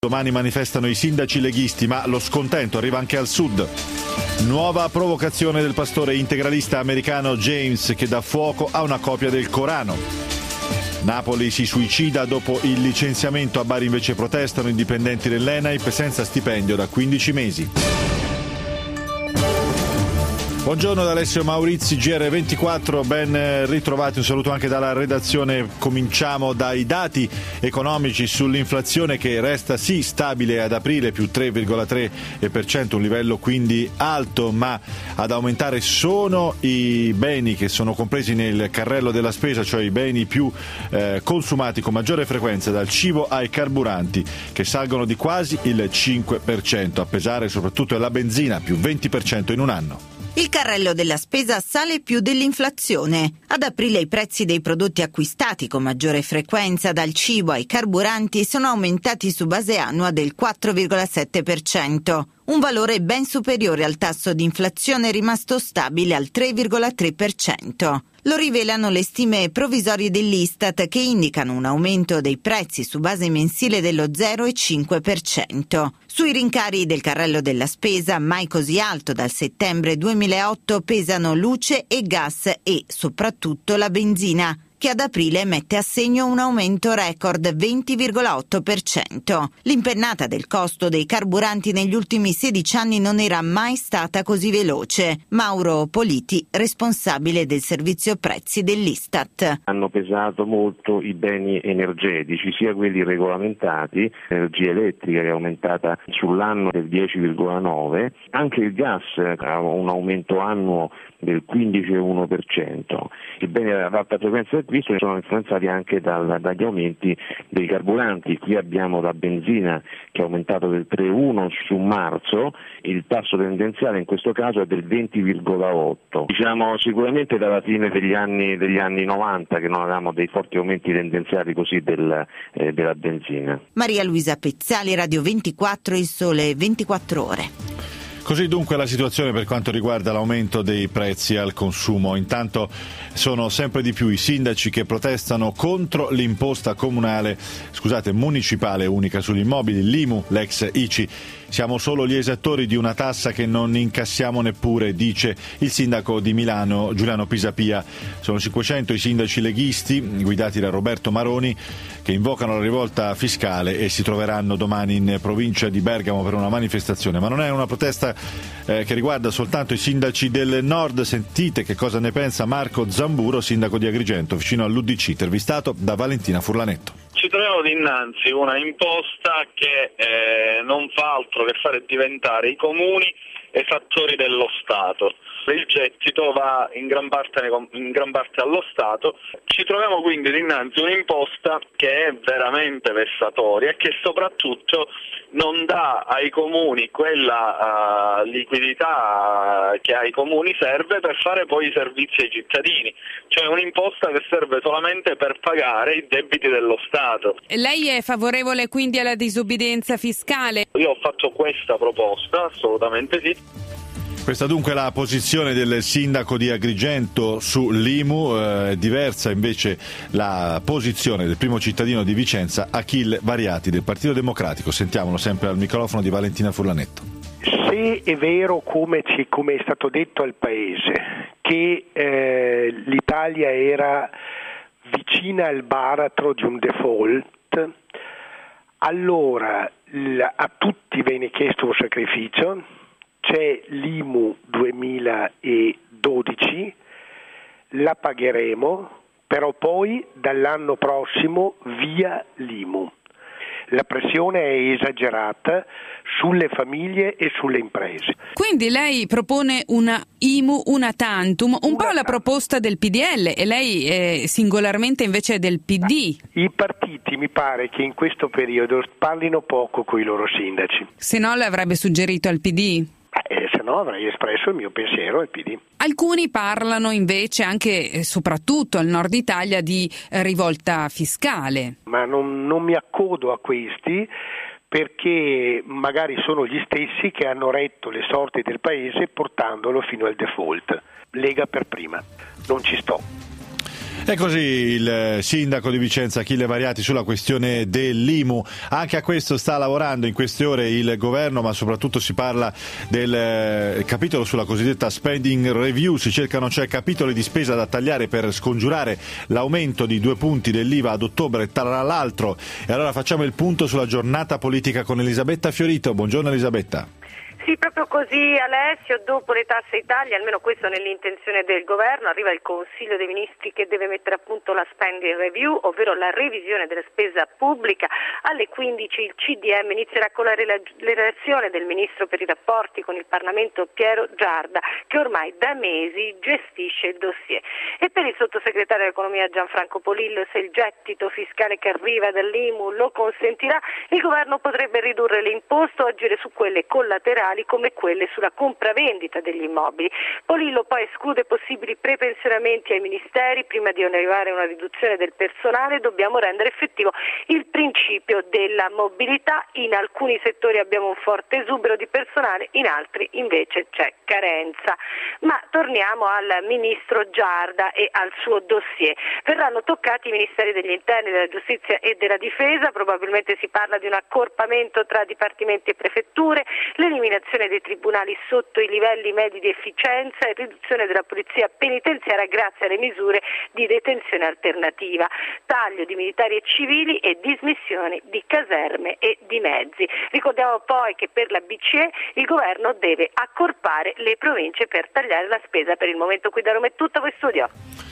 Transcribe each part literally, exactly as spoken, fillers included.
Domani manifestano i sindaci leghisti, ma lo scontento arriva anche al sud. Nuova provocazione del pastore integralista americano James, che dà fuoco a una copia del Corano. Napoli si suicida dopo il licenziamento, a Bari invece protestano i dipendenti dell'E N A I P senza stipendio da quindici mesi. Buongiorno da Alessio Maurizi, G R ventiquattro, ben ritrovati, un saluto anche dalla redazione. Cominciamo dai dati economici sull'inflazione, che resta sì stabile ad aprile, più tre virgola tre per cento, un livello quindi alto, ma ad aumentare sono i beni che sono compresi nel carrello della spesa, cioè i beni più eh, consumati con maggiore frequenza, dal cibo ai carburanti, che salgono di quasi il cinque per cento, a pesare soprattutto la benzina, più venti per cento in un anno. Il carrello della spesa sale più dell'inflazione. Ad aprile i prezzi dei prodotti acquistati con maggiore frequenza, dal cibo ai carburanti, sono aumentati su base annua del quattro virgola sette per cento, un valore ben superiore al tasso di inflazione rimasto stabile al tre virgola tre per cento. Lo rivelano le stime provvisorie dell'Istat, che indicano un aumento dei prezzi su base mensile dello zero virgola cinque per cento. Sui rincari del carrello della spesa, mai così alto dal settembre duemilaotto, pesano luce e gas e soprattutto la benzina, che ad aprile mette a segno un aumento record venti virgola otto per cento. L'impennata del costo dei carburanti negli ultimi sedici anni non era mai stata così veloce. Mauro Politi, responsabile del servizio prezzi dell'Istat. Hanno pesato molto i beni energetici, sia quelli regolamentati, l'energia elettrica che è aumentata sull'anno del dieci virgola nove, anche il gas ha un aumento annuo del quindici virgola uno per cento. I beni ad alta frequenza di acquisto sono influenzati anche dal, dagli aumenti dei carburanti. Qui abbiamo la benzina che è aumentato del tre virgola uno su marzo, il tasso tendenziale in questo caso è del venti virgola otto. Diciamo sicuramente dalla fine degli anni degli anni novanta che non avevamo dei forti aumenti tendenziali così del, eh, della benzina. Maria Luisa Pezzali, Radio ventiquattro, Il Sole ventiquattro Ore. Così dunque la situazione per quanto riguarda l'aumento dei prezzi al consumo. Intanto sono sempre di più i sindaci che protestano contro l'imposta comunale, scusate, municipale unica sugli immobili, l'I M U, l'ex I C I. Siamo solo gli esattori di una tassa che non incassiamo neppure, dice il sindaco di Milano Giuliano Pisapia. Sono cinquecento i sindaci leghisti, guidati da Roberto Maroni, che invocano la rivolta fiscale e si troveranno domani in provincia di Bergamo per una manifestazione. Ma non è una protesta eh, che riguarda soltanto i sindaci del nord. Sentite che cosa ne pensa Marco Zamburo, sindaco di Agrigento, vicino all'U D C, intervistato da Valentina Furlanetto. Ci troviamo dinanzi una imposta che eh, non fa altro che fare diventare i comuni esattori dello Stato. Il gettito va in gran parte, in gran parte allo Stato. Ci troviamo quindi dinanzi un'imposta che è veramente vessatoria e che soprattutto non dà ai comuni quella uh, liquidità che ai comuni serve per fare poi i servizi ai cittadini, cioè un'imposta che serve solamente per pagare i debiti dello Stato. Lei è favorevole quindi alla disobbedienza fiscale? Io ho fatto questa proposta, assolutamente sì. Questa dunque è la posizione del sindaco di Agrigento sull'I M U, eh, diversa invece la posizione del primo cittadino di Vicenza, Achille Variati del Partito Democratico. Sentiamolo sempre al microfono di Valentina Furlanetto. Se è vero, come, ci, come è stato detto al Paese, che eh, l'Italia era vicina al baratro di un default, allora l- a tutti viene chiesto un sacrificio. C'è l'I M U duemiladodici, la pagheremo, però poi dall'anno prossimo via l'I M U. La pressione è esagerata sulle famiglie e sulle imprese. Quindi lei propone una I M U una tantum, un una po' la proposta del P D L, e lei è singolarmente invece del P D. I partiti mi pare che in questo periodo parlino poco coi loro sindaci. Se no l'avrebbe suggerito al P D? Eh, se no avrei espresso il mio pensiero al P D. Alcuni parlano invece anche e soprattutto al nord Italia di eh, rivolta fiscale. Ma non, non mi accodo a questi, perché magari sono gli stessi che hanno retto le sorti del paese portandolo fino al default. Lega per prima, non ci sto. E così il sindaco di Vicenza Achille Variati sulla questione dell'I M U. Anche a questo sta lavorando in queste ore il governo, ma soprattutto si parla del capitolo sulla cosiddetta spending review. Si cercano cioè capitoli di spesa da tagliare per scongiurare l'aumento di due punti dell'I V A ad ottobre, tra l'altro. E allora facciamo il punto sulla giornata politica con Elisabetta Fiorito. Buongiorno Elisabetta. Sì, proprio così Alessio, dopo le tasse Italia, almeno questo nell'intenzione del governo, arriva il Consiglio dei Ministri che deve mettere a punto la spending review, ovvero la revisione della spesa pubblica. Alle quindici il C D M inizierà con la relazione del Ministro per i rapporti con il Parlamento Piero Giarda, che ormai da mesi gestisce il dossier. E per il sottosegretario dell'Economia Gianfranco Polillo, se il gettito fiscale che arriva dall'I M U lo consentirà, il governo potrebbe ridurre le imposte o agire su quelle collaterali come quelle sulla compravendita degli immobili. Polillo poi esclude possibili prepensionamenti ai ministeri. Prima di arrivare a una riduzione del personale dobbiamo rendere effettivo il principio della mobilità. In alcuni settori abbiamo un forte esubero di personale, in altri invece c'è carenza. Ma torniamo al ministro Giarda e al suo dossier. Verranno toccati i ministeri degli interni, della giustizia e della difesa. Probabilmente si parla di un accorpamento tra dipartimenti e prefetture, l'eliminazione dei tribunali sotto i livelli medi di efficienza e riduzione della polizia penitenziaria grazie alle misure di detenzione alternativa, taglio di militari e civili e dismissioni di caserme e di mezzi. Ricordiamo poi che per la B C E il governo deve accorpare le province per tagliare la spesa. Per il momento qui da Roma è tutto, voi studio.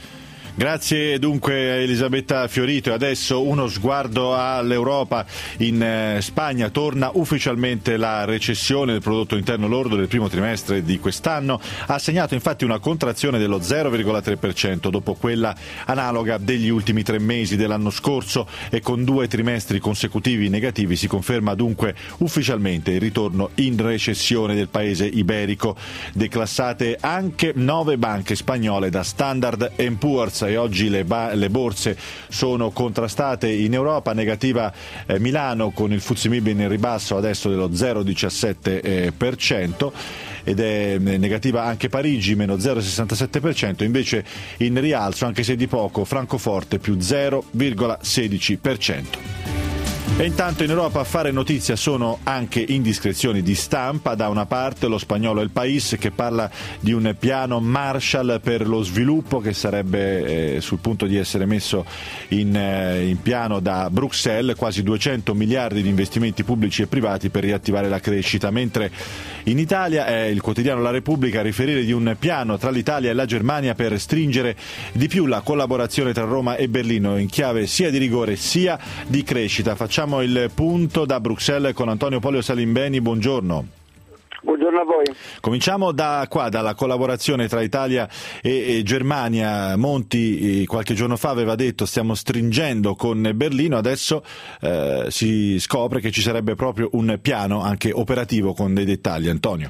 Grazie dunque a Elisabetta Fiorito. E adesso uno sguardo all'Europa. In eh, Spagna torna ufficialmente la recessione del prodotto interno lordo del primo trimestre di quest'anno. Ha segnato infatti una contrazione dello zero virgola tre per cento dopo quella analoga degli ultimi tre mesi dell'anno scorso, e con due trimestri consecutivi negativi si conferma dunque ufficialmente il ritorno in recessione del paese iberico. Declassate anche nove banche spagnole da Standard and Poor's. E oggi le, ba- le borse sono contrastate in Europa. Negativa eh, Milano con il F T S E M I B in ribasso adesso dello zero virgola diciassette per cento, ed è negativa anche Parigi meno zero virgola sessantasette per cento, invece in rialzo, anche se di poco, Francoforte più zero virgola sedici per cento. E intanto in Europa a fare notizia sono anche indiscrezioni di stampa. Da una parte lo spagnolo El País, che parla di un piano Marshall per lo sviluppo che sarebbe eh, sul punto di essere messo in, eh, in piano da Bruxelles, quasi duecento miliardi di investimenti pubblici e privati per riattivare la crescita, mentre in Italia è il quotidiano La Repubblica a riferire di un piano tra l'Italia e la Germania per stringere di più la collaborazione tra Roma e Berlino in chiave sia di rigore sia di crescita. Facciamo il punto da Bruxelles con Antonio Polio Salimbeni. Buongiorno. Buongiorno a voi. Cominciamo da qua, dalla collaborazione tra Italia e, e Germania. Monti eh, qualche giorno fa aveva detto stiamo stringendo con Berlino, adesso eh, si scopre che ci sarebbe proprio un piano anche operativo con dei dettagli. Antonio.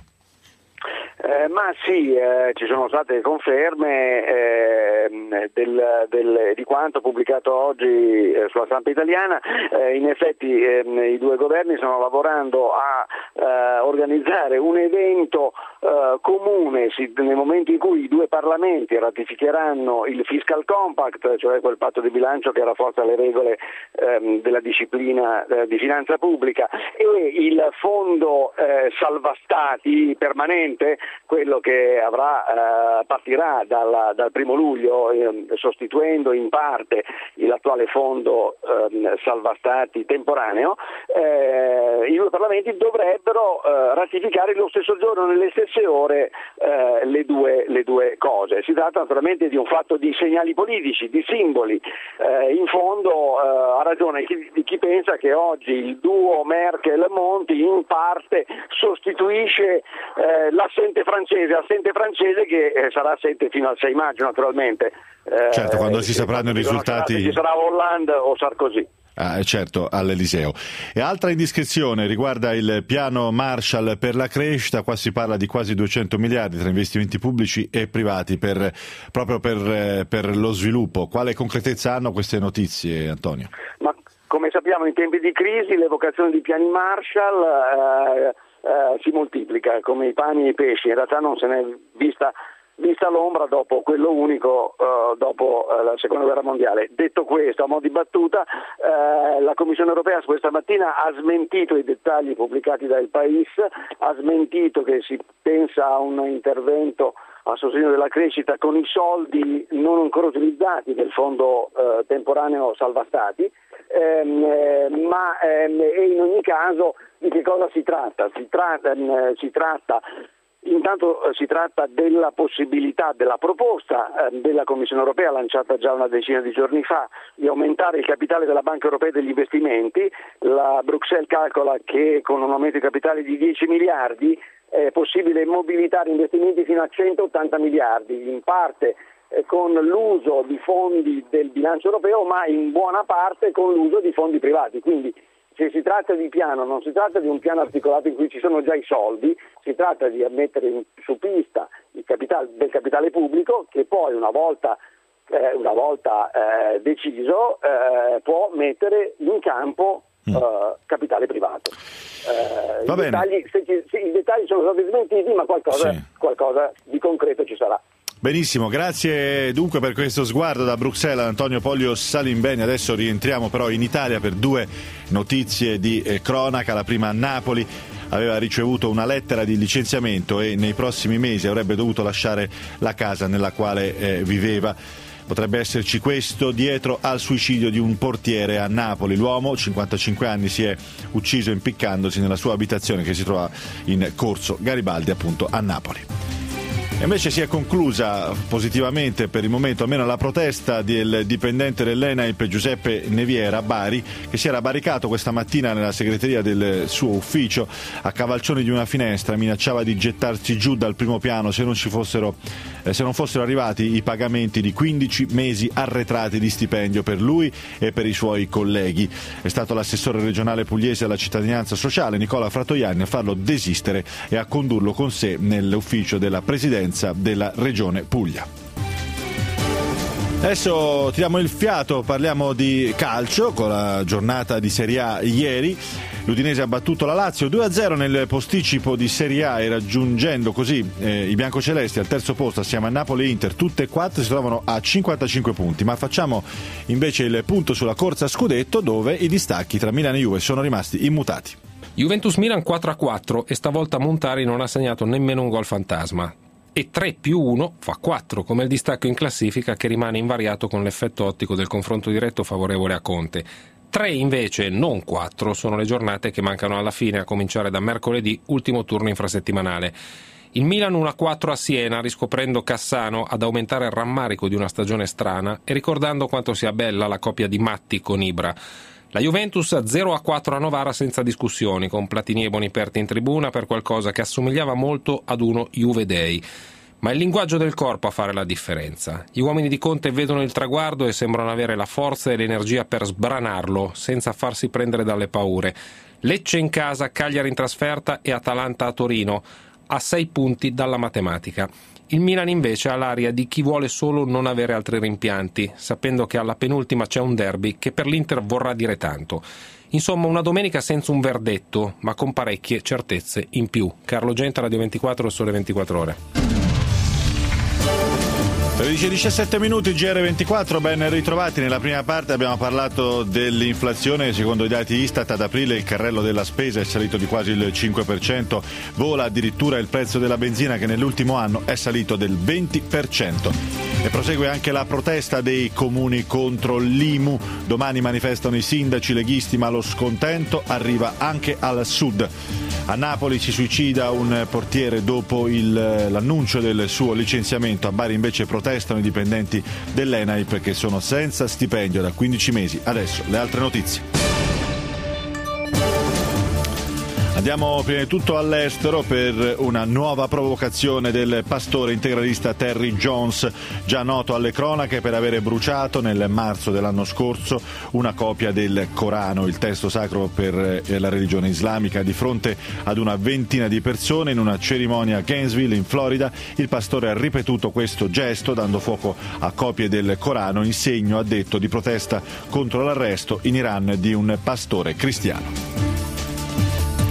Eh, ma sì, eh, ci sono state conferme eh, del, del, di quanto pubblicato oggi eh, sulla stampa italiana. Eh, in effetti eh, i due governi stanno lavorando a eh, organizzare un evento eh, comune si, nel momento in cui i due parlamenti ratificheranno il Fiscal Compact, cioè quel patto di bilancio che rafforza le regole eh, della disciplina eh, di finanza pubblica, e il fondo eh, salva stati permanente, quello che avrà, eh, partirà dal, dal primo luglio, eh, sostituendo in parte l'attuale fondo eh, salva stati temporaneo. Eh, i due parlamenti dovrebbero eh, ratificare lo stesso giorno, nelle stesse ore, eh, le, due, le due cose. Si tratta naturalmente di un fatto di segnali politici, di simboli. Eh, in fondo eh, ha ragione chi, di chi pensa che oggi il duo Merkel-Monti in parte sostituisce eh, l'assente francese, assente francese che eh, sarà assente fino al sei maggio naturalmente. Eh, certo, quando si sapranno i risultati. Ci sarà Hollande o Sarkozy. Ah, certo, all'Eliseo. E altra indiscrezione riguarda il piano Marshall per la crescita. Qua si parla di quasi duecento miliardi tra investimenti pubblici e privati per, proprio per, per lo sviluppo. Quale concretezza hanno queste notizie, Antonio? Ma come sappiamo, in tempi di crisi l'evocazione di piani Marshall eh, eh, si moltiplica come i pani e i pesci. In realtà non se ne è vista vista l'ombra dopo quello unico uh, dopo uh, la seconda guerra mondiale. Detto questo, a mo' di battuta, uh, la Commissione europea questa mattina ha smentito i dettagli pubblicati dal País, ha smentito che si pensa a un intervento a sostegno della crescita con i soldi non ancora utilizzati del fondo uh, temporaneo salva stati, ehm, eh, ma ehm, e in ogni caso di che cosa si tratta? Si tratta, ehm, si tratta Intanto eh, si tratta della possibilità, della proposta eh, della Commissione europea lanciata già una decina di giorni fa di aumentare il capitale della Banca Europea degli Investimenti. La Bruxelles calcola che con un aumento di capitale di dieci miliardi è possibile mobilitare investimenti fino a centottanta miliardi, in parte eh, con l'uso di fondi del bilancio europeo, ma in buona parte con l'uso di fondi privati. Quindi se si tratta di piano, non si tratta di un piano articolato in cui ci sono già i soldi, si tratta di mettere in, su pista il capitale, del capitale pubblico che poi una volta, eh, una volta eh, deciso eh, può mettere in campo mm. eh, capitale privato. Eh, i, dettagli, se ci, se, I dettagli sono stati smentiti, ma qualcosa, sì. qualcosa di concreto ci sarà. Benissimo, grazie dunque per questo sguardo da Bruxelles Antonio Pollio Salimbeni. Adesso rientriamo però in Italia per due notizie di eh, cronaca. La prima a Napoli: aveva ricevuto una lettera di licenziamento e nei prossimi mesi avrebbe dovuto lasciare la casa nella quale eh, viveva. Potrebbe esserci questo dietro al suicidio di un portiere a Napoli. L'uomo, cinquantacinque anni, si è ucciso impiccandosi nella sua abitazione che si trova in Corso Garibaldi, appunto a Napoli. E invece si è conclusa positivamente per il momento almeno la protesta del dipendente dell'Enaip Giuseppe Neviera a Bari, che si era barricato questa mattina nella segreteria del suo ufficio a cavalcioni di una finestra. Minacciava di gettarsi giù dal primo piano se non ci fossero eh, se non fossero arrivati i pagamenti di quindici mesi arretrati di stipendio per lui e per i suoi colleghi. È stato l'assessore regionale pugliese alla cittadinanza sociale Nicola Fratoianni a farlo desistere e a condurlo con sé nell'ufficio della presidenza della Regione Puglia. Adesso tiriamo il fiato, parliamo di calcio con la giornata di Serie A ieri. L'Udinese ha battuto la Lazio due a zero nel posticipo di Serie A e raggiungendo così eh, i biancocelesti al terzo posto assieme a Napoli e Inter. Tutte e quattro si trovano a cinquantacinque punti, ma facciamo invece il punto sulla corsa a scudetto, dove i distacchi tra Milan e Juve sono rimasti immutati. Juventus-Milan quattro a quattro e stavolta Montari non ha segnato nemmeno un gol fantasma. E tre più uno fa quattro, come il distacco in classifica che rimane invariato con l'effetto ottico del confronto diretto favorevole a Conte. Tre invece, non quattro, sono le giornate che mancano alla fine, a cominciare da mercoledì, ultimo turno infrasettimanale. Il Milan uno a quattro a Siena, riscoprendo Cassano ad aumentare il rammarico di una stagione strana e ricordando quanto sia bella la coppia di Matti con Ibra. La Juventus zero a quattro a Novara senza discussioni, con Platini e Boniperti in tribuna per qualcosa che assomigliava molto ad uno Juve Day. Ma è il linguaggio del corpo a fare la differenza. Gli uomini di Conte vedono il traguardo e sembrano avere la forza e l'energia per sbranarlo, senza farsi prendere dalle paure. Lecce in casa, Cagliari in trasferta e Atalanta a Torino, a sei punti dalla matematica. Il Milan invece ha l'aria di chi vuole solo non avere altri rimpianti, sapendo che alla penultima c'è un derby che per l'Inter vorrà dire tanto. Insomma, una domenica senza un verdetto, ma con parecchie certezze in più. Carlo Genta, Radio ventiquattro, Sole ventiquattro Ore. tredici e diciassette minuti, G R ventiquattro, ben ritrovati. Nella prima parte abbiamo parlato dell'inflazione. Secondo i dati Istat ad aprile il carrello della spesa è salito di quasi il cinque per cento, vola addirittura il prezzo della benzina che nell'ultimo anno è salito del venti per cento. E prosegue anche la protesta dei comuni contro l'I M U. Domani manifestano i sindaci leghisti, ma lo scontento arriva anche al sud. A Napoli si suicida un portiere dopo il, l'annuncio del suo licenziamento. A Bari invece protestano i dipendenti dell'Enaip che sono senza stipendio da quindici mesi. Adesso le altre notizie. Andiamo prima di tutto all'estero per una nuova provocazione del pastore integralista Terry Jones, già noto alle cronache per avere bruciato nel marzo dell'anno scorso una copia del Corano, il testo sacro per la religione islamica. Di fronte ad una ventina di persone in una cerimonia a Gainesville in Florida, il pastore ha ripetuto questo gesto dando fuoco a copie del Corano in segno, ha detto, di protesta contro l'arresto in Iran di un pastore cristiano.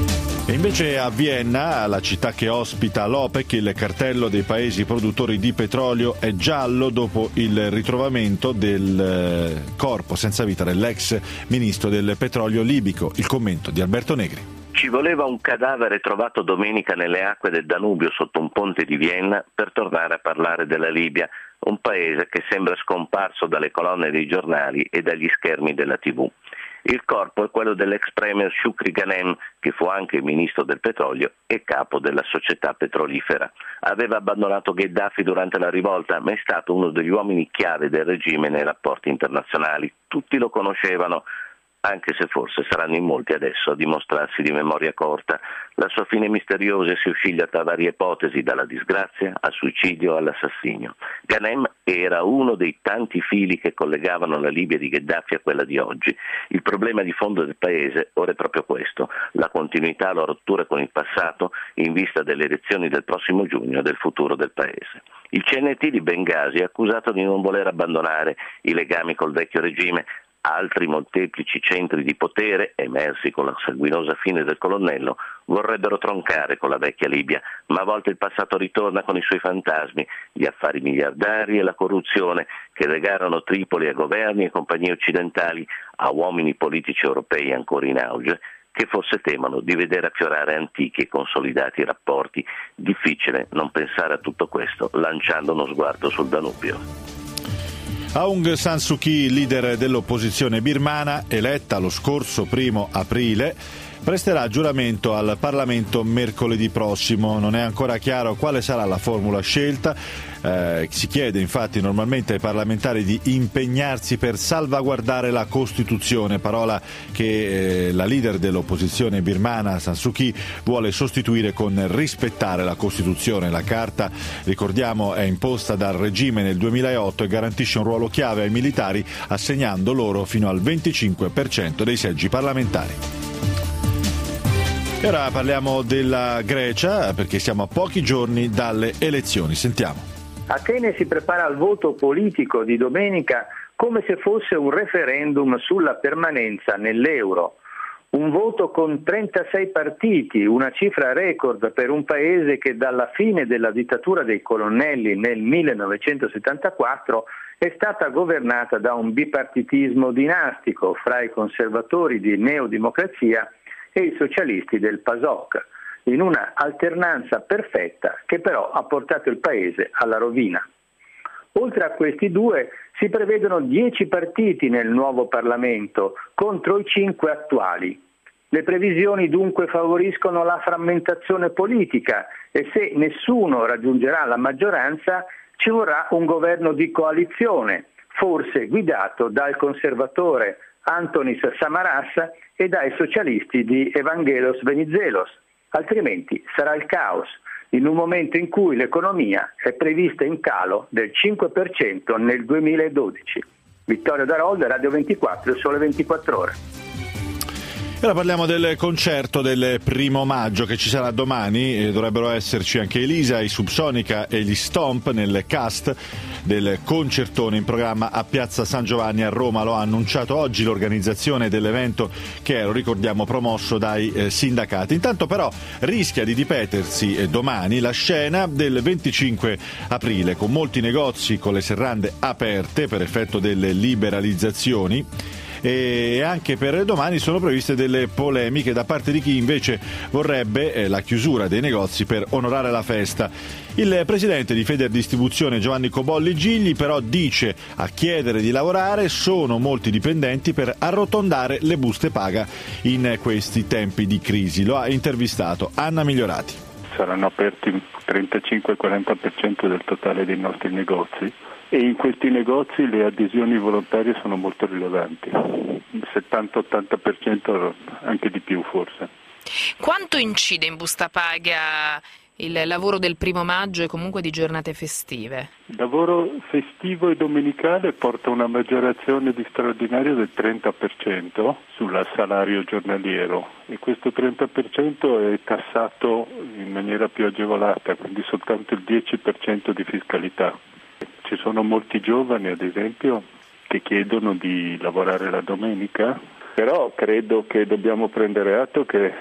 E invece a Vienna, la città che ospita l'OPEC, il cartello dei paesi produttori di petrolio è giallo dopo il ritrovamento del corpo senza vita dell'ex ministro del petrolio libico. Il commento di Alberto Negri. Ci voleva un cadavere trovato domenica nelle acque del Danubio sotto un ponte di Vienna per tornare a parlare della Libia, un paese che sembra scomparso dalle colonne dei giornali e dagli schermi della tivù. Il corpo è quello dell'ex premier Shukri Ghanem, che fu anche ministro del petrolio e capo della società petrolifera. Aveva abbandonato Gheddafi durante la rivolta, ma è stato uno degli uomini chiave del regime nei rapporti internazionali. Tutti lo conoscevano, anche se forse saranno in molti adesso a dimostrarsi di memoria corta. La sua fine misteriosa si oscilla tra varie ipotesi, dalla disgrazia al suicidio all'assassinio. Ghanem era uno dei tanti fili che collegavano la Libia di Gheddafi a quella di oggi. Il problema di fondo del paese ora è proprio questo: la continuità, la rottura con il passato in vista delle elezioni del prossimo giugno e del futuro del paese. Il C N T di Bengasi è accusato di non voler abbandonare i legami col vecchio regime. Altri molteplici centri di potere, emersi con la sanguinosa fine del colonnello, vorrebbero troncare con la vecchia Libia, ma a volte il passato ritorna con i suoi fantasmi, gli affari miliardari e la corruzione che legarono Tripoli a governi e compagnie occidentali, a uomini politici europei ancora in auge, che forse temono di vedere affiorare antichi e consolidati rapporti. Difficile non pensare a tutto questo lanciando uno sguardo sul Danubio. Aung San Suu Kyi, leader dell'opposizione birmana, eletta lo scorso primo aprile, presterà giuramento al Parlamento mercoledì prossimo. Non è ancora chiaro quale sarà la formula scelta. Eh, si chiede infatti normalmente ai parlamentari di impegnarsi per salvaguardare la Costituzione, parola che eh, la leader dell'opposizione birmana San Suu Kyi vuole sostituire con rispettare la Costituzione. La carta, ricordiamo, è imposta dal regime nel duemilaotto e garantisce un ruolo chiave ai militari, assegnando loro fino al venticinque per cento dei seggi parlamentari. E ora parliamo della Grecia, perché siamo a pochi giorni dalle elezioni. Sentiamo. Atene si prepara al voto politico di domenica come se fosse un referendum sulla permanenza nell'euro. Un voto con trentasei partiti, una cifra record per un paese che dalla fine della dittatura dei colonnelli nel millenovecentosettantaquattro è stata governata da un bipartitismo dinastico fra i conservatori di neodemocrazia e i socialisti del PASOK, in una alternanza perfetta che però ha portato il paese alla rovina. Oltre a questi due si prevedono dieci partiti nel nuovo Parlamento contro i cinque attuali. Le previsioni dunque favoriscono la frammentazione politica e se nessuno raggiungerà la maggioranza ci vorrà un governo di coalizione, forse guidato dal conservatore Antonis Samaras e dai socialisti di Evangelos Venizelos, altrimenti sarà il caos, in un momento in cui l'economia è prevista in calo del cinque per cento nel duemiladodici. Vittorio Darolda, Radio ventiquattro, il Sole ventiquattro Ore. Ora parliamo del concerto del primo maggio che ci sarà domani. E dovrebbero esserci anche Elisa, i Subsonica e gli Stomp nel cast del concertone in programma a Piazza San Giovanni a Roma. Lo ha annunciato oggi l'organizzazione dell'evento che è, lo ricordiamo, promosso dai eh, sindacati. Intanto però rischia di ripetersi eh, domani la scena del venticinque aprile, con molti negozi con le serrande aperte per effetto delle liberalizzazioni. E anche per domani sono previste delle polemiche da parte di chi invece vorrebbe eh, la chiusura dei negozi per onorare la festa. Il presidente di Federdistribuzione Giovanni Cobolli Gigli però dice a chiedere di lavorare sono molti dipendenti per arrotondare le buste paga in questi tempi di crisi. Lo ha intervistato Anna Migliorati. Saranno aperti trentacinque quaranta per cento del totale dei nostri negozi. E in questi negozi le adesioni volontarie sono molto rilevanti, settanta ottanta per cento, anche di più forse. Quanto incide in busta paga il lavoro del primo maggio e comunque di giornate festive? Il lavoro festivo e domenicale porta una maggiorazione di straordinario del trenta per cento sul salario giornaliero e questo trenta per cento è tassato in maniera più agevolata, quindi soltanto il dieci per cento di fiscalità. Ci sono molti giovani, ad esempio, che chiedono di lavorare la domenica, però credo che dobbiamo prendere atto che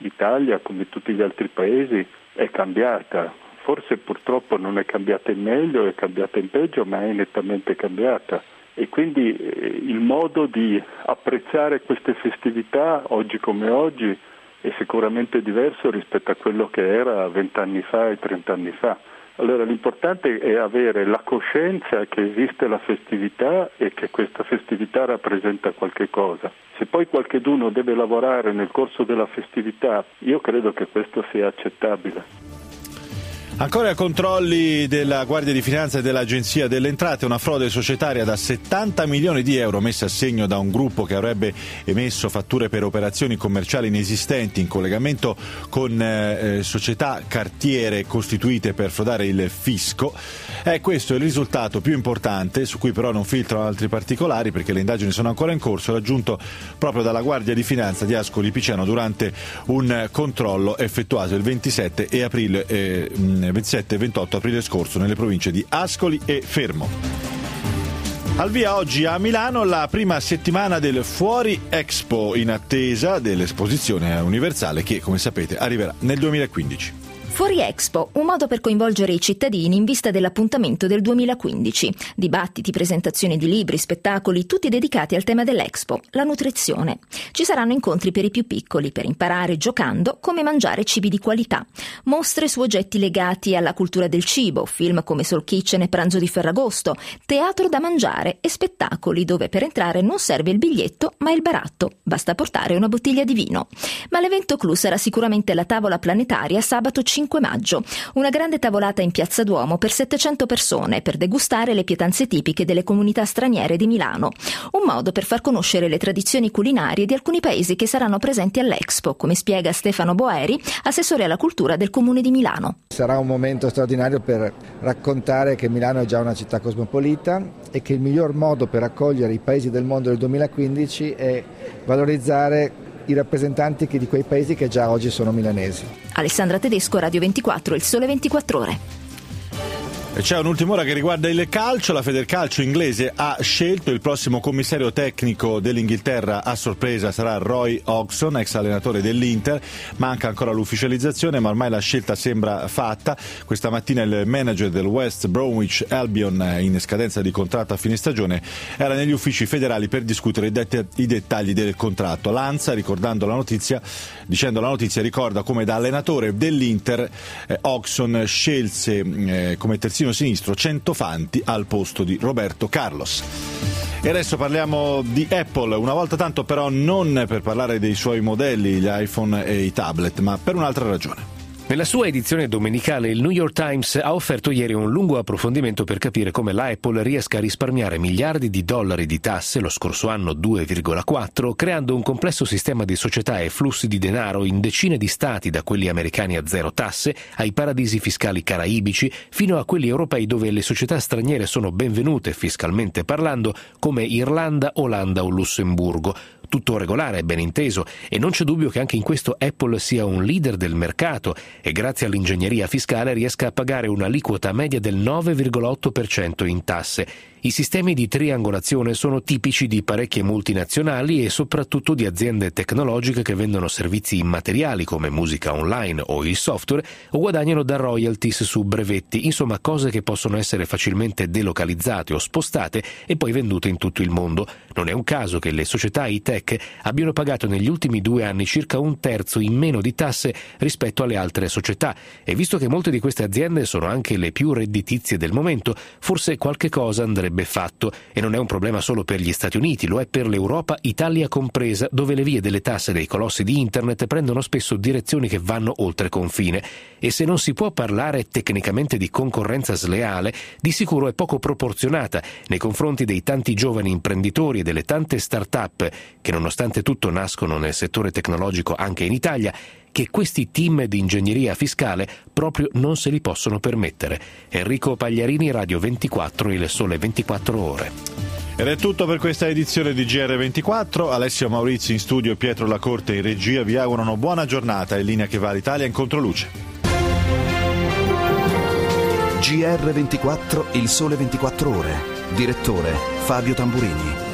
Italia, come tutti gli altri paesi, è cambiata. Forse purtroppo non è cambiata in meglio, è cambiata in peggio, ma è nettamente cambiata. E quindi eh, il modo di apprezzare queste festività, oggi come oggi, è sicuramente diverso rispetto a quello che era vent'anni fa e trent'anni fa. Allora l'importante è avere la coscienza che esiste la festività e che questa festività rappresenta qualche cosa. Se poi qualcheduno deve lavorare nel corso della festività, io credo che questo sia accettabile. Ancora controlli della Guardia di Finanza e dell'Agenzia delle Entrate, una frode societaria da settanta milioni di euro messa a segno da un gruppo che avrebbe emesso fatture per operazioni commerciali inesistenti in collegamento con eh, società cartiere costituite per frodare il fisco. Eh, questo è il risultato più importante, su cui però non filtrano altri particolari perché le indagini sono ancora in corso, raggiunto proprio dalla Guardia di Finanza di Ascoli Piceno durante un controllo effettuato il ventisette e aprile eh, ventisette e ventotto aprile scorso nelle province di Ascoli e Fermo. Al via oggi a Milano la prima settimana del Fuori Expo in attesa dell'esposizione universale che, come sapete, arriverà nel duemilaquindici. Fuori Expo, un modo per coinvolgere i cittadini in vista dell'appuntamento del duemilaquindici. Dibattiti, presentazioni di libri, spettacoli, tutti dedicati al tema dell'Expo, la nutrizione. Ci saranno incontri per i più piccoli per imparare giocando come mangiare cibi di qualità. Mostre su oggetti legati alla cultura del cibo, film come Soul Kitchen e Pranzo di Ferragosto, teatro da mangiare e spettacoli dove per entrare non serve il biglietto ma il baratto. Basta portare una bottiglia di vino. Ma l'evento clou sarà sicuramente la tavola planetaria sabato cinque maggio, una grande tavolata in Piazza Duomo per settecento persone per degustare le pietanze tipiche delle comunità straniere di Milano. Un modo per far conoscere le tradizioni culinarie di alcuni paesi che saranno presenti all'Expo, come spiega Stefano Boeri, assessore alla cultura del Comune di Milano. Sarà un momento straordinario per raccontare che Milano è già una città cosmopolita e che il miglior modo per accogliere i paesi del mondo del duemilaquindici è valorizzare i rappresentanti di quei paesi che già oggi sono milanesi. Alessandra Tedesco, Radio ventiquattro, Il Sole ventiquattro Ore. E c'è un'ultima ora che riguarda il calcio. La Federcalcio inglese ha scelto il prossimo commissario tecnico dell'Inghilterra a sorpresa sarà Roy Hodgson, ex allenatore dell'Inter. Manca ancora l'ufficializzazione, ma ormai la scelta sembra fatta. Questa mattina il manager del West Bromwich Albion, in scadenza di contratto a fine stagione, era negli uffici federali per discutere i, det- i dettagli del contratto. L'Ansa, ricordando la notizia, dicendo la notizia, ricorda come da allenatore dell'Inter eh, Hodgson scelse eh, come terzino sinistro Centofanti al posto di Roberto Carlos. E adesso parliamo di Apple, una volta tanto però non per parlare dei suoi modelli, gli iPhone e i tablet, ma per un'altra ragione. Nella sua edizione domenicale il New York Times ha offerto ieri un lungo approfondimento per capire come la Apple riesca a risparmiare miliardi di dollari di tasse, lo scorso anno due virgola quattro, creando un complesso sistema di società e flussi di denaro in decine di stati, da quelli americani a zero tasse, ai paradisi fiscali caraibici, fino a quelli europei dove le società straniere sono benvenute fiscalmente parlando, come Irlanda, Olanda o Lussemburgo. Tutto regolare, ben inteso, e non c'è dubbio che anche in questo Apple sia un leader del mercato e grazie all'ingegneria fiscale riesca a pagare un'aliquota media del nove virgola otto per cento in tasse. I sistemi di triangolazione sono tipici di parecchie multinazionali e soprattutto di aziende tecnologiche che vendono servizi immateriali come musica online o il software o guadagnano da royalties su brevetti, insomma cose che possono essere facilmente delocalizzate o spostate e poi vendute in tutto il mondo. Non è un caso che le società high-tech abbiano pagato negli ultimi due anni circa un terzo in meno di tasse rispetto alle altre società e visto che molte di queste aziende sono anche le più redditizie del momento, forse qualche cosa andrebbe fatto e non è un problema solo per gli Stati Uniti, lo è per l'Europa, Italia compresa, dove le vie delle tasse dei colossi di internet prendono spesso direzioni che vanno oltre confine e se non si può parlare tecnicamente di concorrenza sleale, di sicuro è poco proporzionata nei confronti dei tanti giovani imprenditori e delle tante start-up che nonostante tutto nascono nel settore tecnologico anche in Italia, che questi team di ingegneria fiscale proprio non se li possono permettere. Enrico Pagliarini, Radio ventiquattro, Il Sole ventiquattro Ore. Ed è tutto per questa edizione di G R ventiquattro. Alessio Maurizio in studio e Pietro Lacorte in regia vi augurano buona giornata e linea che va l'Italia in controluce. G R ventiquattro, Il Sole ventiquattro Ore. Direttore Fabio Tamburini.